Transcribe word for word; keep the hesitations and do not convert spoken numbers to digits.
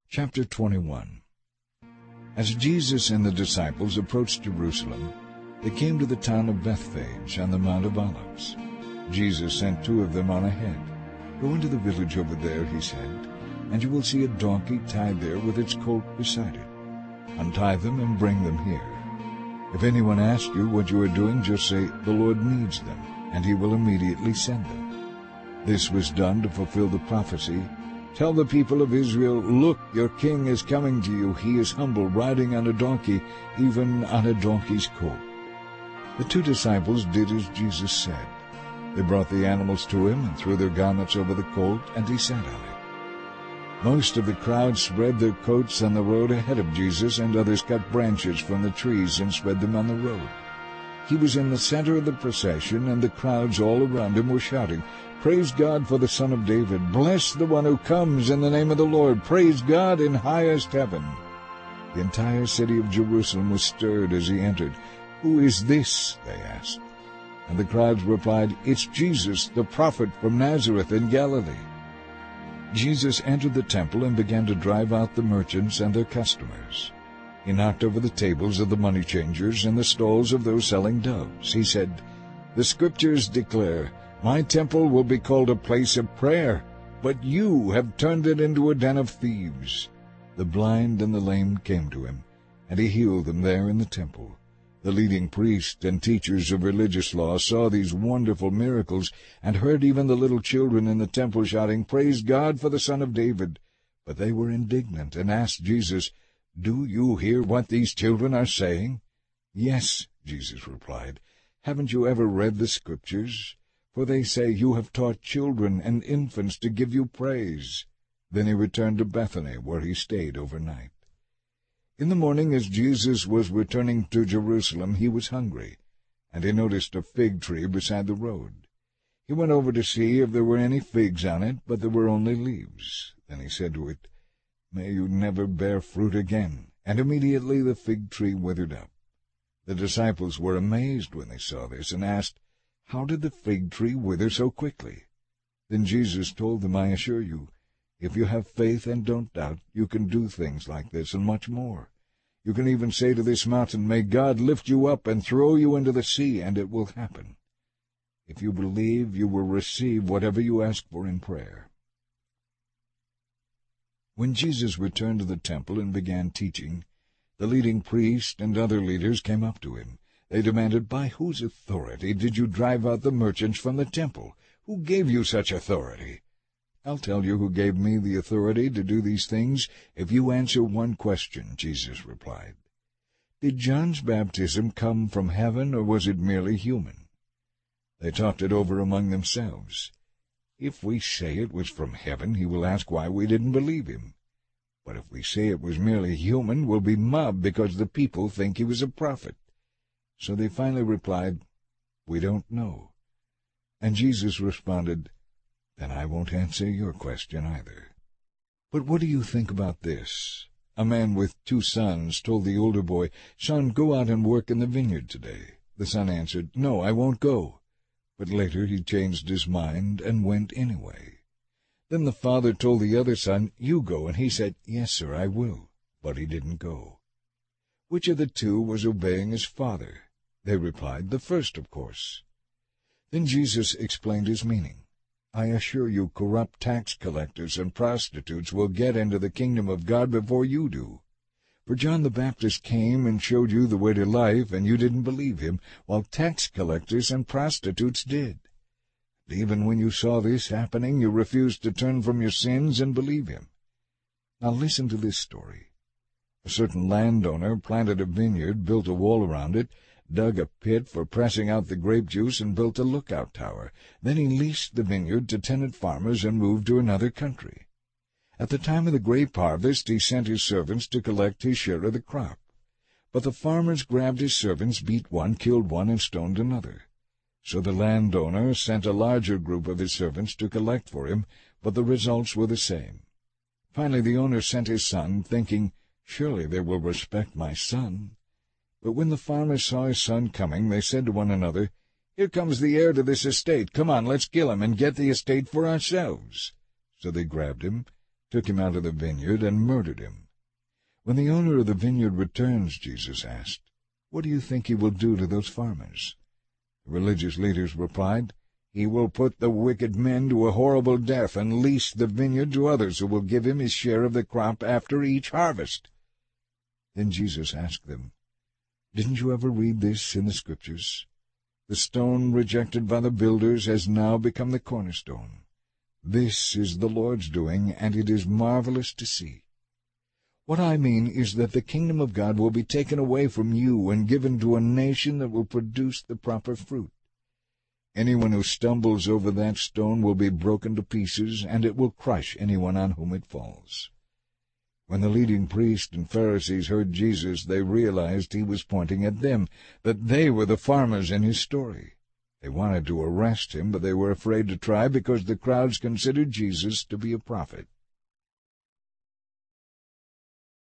Chapter twenty-one. As Jesus and the disciples approached Jerusalem, they came to the town of Bethphage on the Mount of Olives. Jesus sent two of them on ahead. "Go into the village over there," he said, "and you will see a donkey tied there with its colt beside it. Untie them and bring them here. If anyone asks you what you are doing, just say, 'The Lord needs them,' and he will immediately send them." This was done to fulfill the prophecy, "Tell the people of Israel, look, your king is coming to you. He is humble, riding on a donkey, even on a donkey's colt." The two disciples did as Jesus said. They brought the animals to him and threw their garments over the colt, and he sat on it. Most of the crowd spread their coats on the road ahead of Jesus, and others cut branches from the trees and spread them on the road. He was in the center of the procession, and the crowds all around him were shouting, "Praise God for the Son of David! Bless the one who comes in the name of the Lord! Praise God in highest heaven!" The entire city of Jerusalem was stirred as he entered. "Who is this?" they asked. And the crowds replied, "It's Jesus, the prophet from Nazareth in Galilee." Jesus entered the temple and began to drive out the merchants and their customers. He knocked over the tables of the money changers and the stalls of those selling doves. He said, "The Scriptures declare, 'My temple will be called a place of prayer,' but you have turned it into a den of thieves." The blind and the lame came to him, and he healed them there in the temple. The leading priests and teachers of religious law saw these wonderful miracles and heard even the little children in the temple shouting, "Praise God for the Son of David." But they were indignant and asked Jesus, "Do you hear what these children are saying?" "Yes," Jesus replied. "Haven't you ever read the Scriptures? For they say, 'You have taught children and infants to give you praise.'" Then he returned to Bethany, where he stayed overnight. In the morning, as Jesus was returning to Jerusalem, he was hungry, and he noticed a fig tree beside the road. He went over to see if there were any figs on it, but there were only leaves. Then he said to it, "May you never bear fruit again." And immediately the fig tree withered up. The disciples were amazed when they saw this, and asked, "How did the fig tree wither so quickly?" Then Jesus told them, "I assure you, if you have faith and don't doubt, you can do things like this and much more. You can even say to this mountain, 'May God lift you up and throw you into the sea,' and it will happen. If you believe, you will receive whatever you ask for in prayer." When Jesus returned to the temple and began teaching, the leading priests and other leaders came up to him. They demanded, "By whose authority did you drive out the merchants from the temple? Who gave you such authority?" "I'll tell you who gave me the authority to do these things if you answer one question," Jesus replied. "Did John's baptism come from heaven, or was it merely human?" They talked it over among themselves. "If we say it was from heaven, he will ask why we didn't believe him. But if we say it was merely human, we'll be mobbed because the people think he was a prophet." So they finally replied, "We don't know." And Jesus responded, "Then I won't answer your question either. But what do you think about this? A man with two sons told the older boy, 'Son, go out and work in the vineyard today.' The son answered, 'No, I won't go.' But later he changed his mind and went anyway. Then the father told the other son, 'You go,' and he said, 'Yes, sir, I will.' But he didn't go. Which of the two was obeying his father?" They replied, "The first, of course." Then Jesus explained his meaning. "I assure you, corrupt tax collectors and prostitutes will get into the kingdom of God before you do. For John the Baptist came and showed you the way to life, and you didn't believe him, while tax collectors and prostitutes did. And even when you saw this happening, you refused to turn from your sins and believe him." Now listen to this story. A certain landowner planted a vineyard, built a wall around it, dug a pit for pressing out the grape juice, and built a lookout tower. Then he leased the vineyard to tenant farmers and moved to another country. At the time of the grape harvest, he sent his servants to collect his share of the crop. But the farmers grabbed his servants, beat one, killed one, and stoned another. So the landowner sent a larger group of his servants to collect for him, but the results were the same. Finally the owner sent his son, thinking, "Surely they will respect my son." But when the farmers saw his son coming, they said to one another, "Here comes the heir to this estate. Come on, let's kill him and get the estate for ourselves." So they grabbed him, took him out of the vineyard, and murdered him. When the owner of the vineyard returns, Jesus asked, "What do you think he will do to those farmers?" The religious leaders replied, "He will put the wicked men to a horrible death and lease the vineyard to others who will give him his share of the crop after each harvest." Then Jesus asked them, "Didn't you ever read this in the Scriptures? The stone rejected by the builders has now become the cornerstone. This is the Lord's doing, and it is marvelous to see." What I mean is that the kingdom of God will be taken away from you and given to a nation that will produce the proper fruit. Anyone who stumbles over that stone will be broken to pieces, and it will crush anyone on whom it falls. When the leading priests and Pharisees heard Jesus, they realized he was pointing at them, that they were the farmers in his story. They wanted to arrest him, but they were afraid to try because the crowds considered Jesus to be a prophet.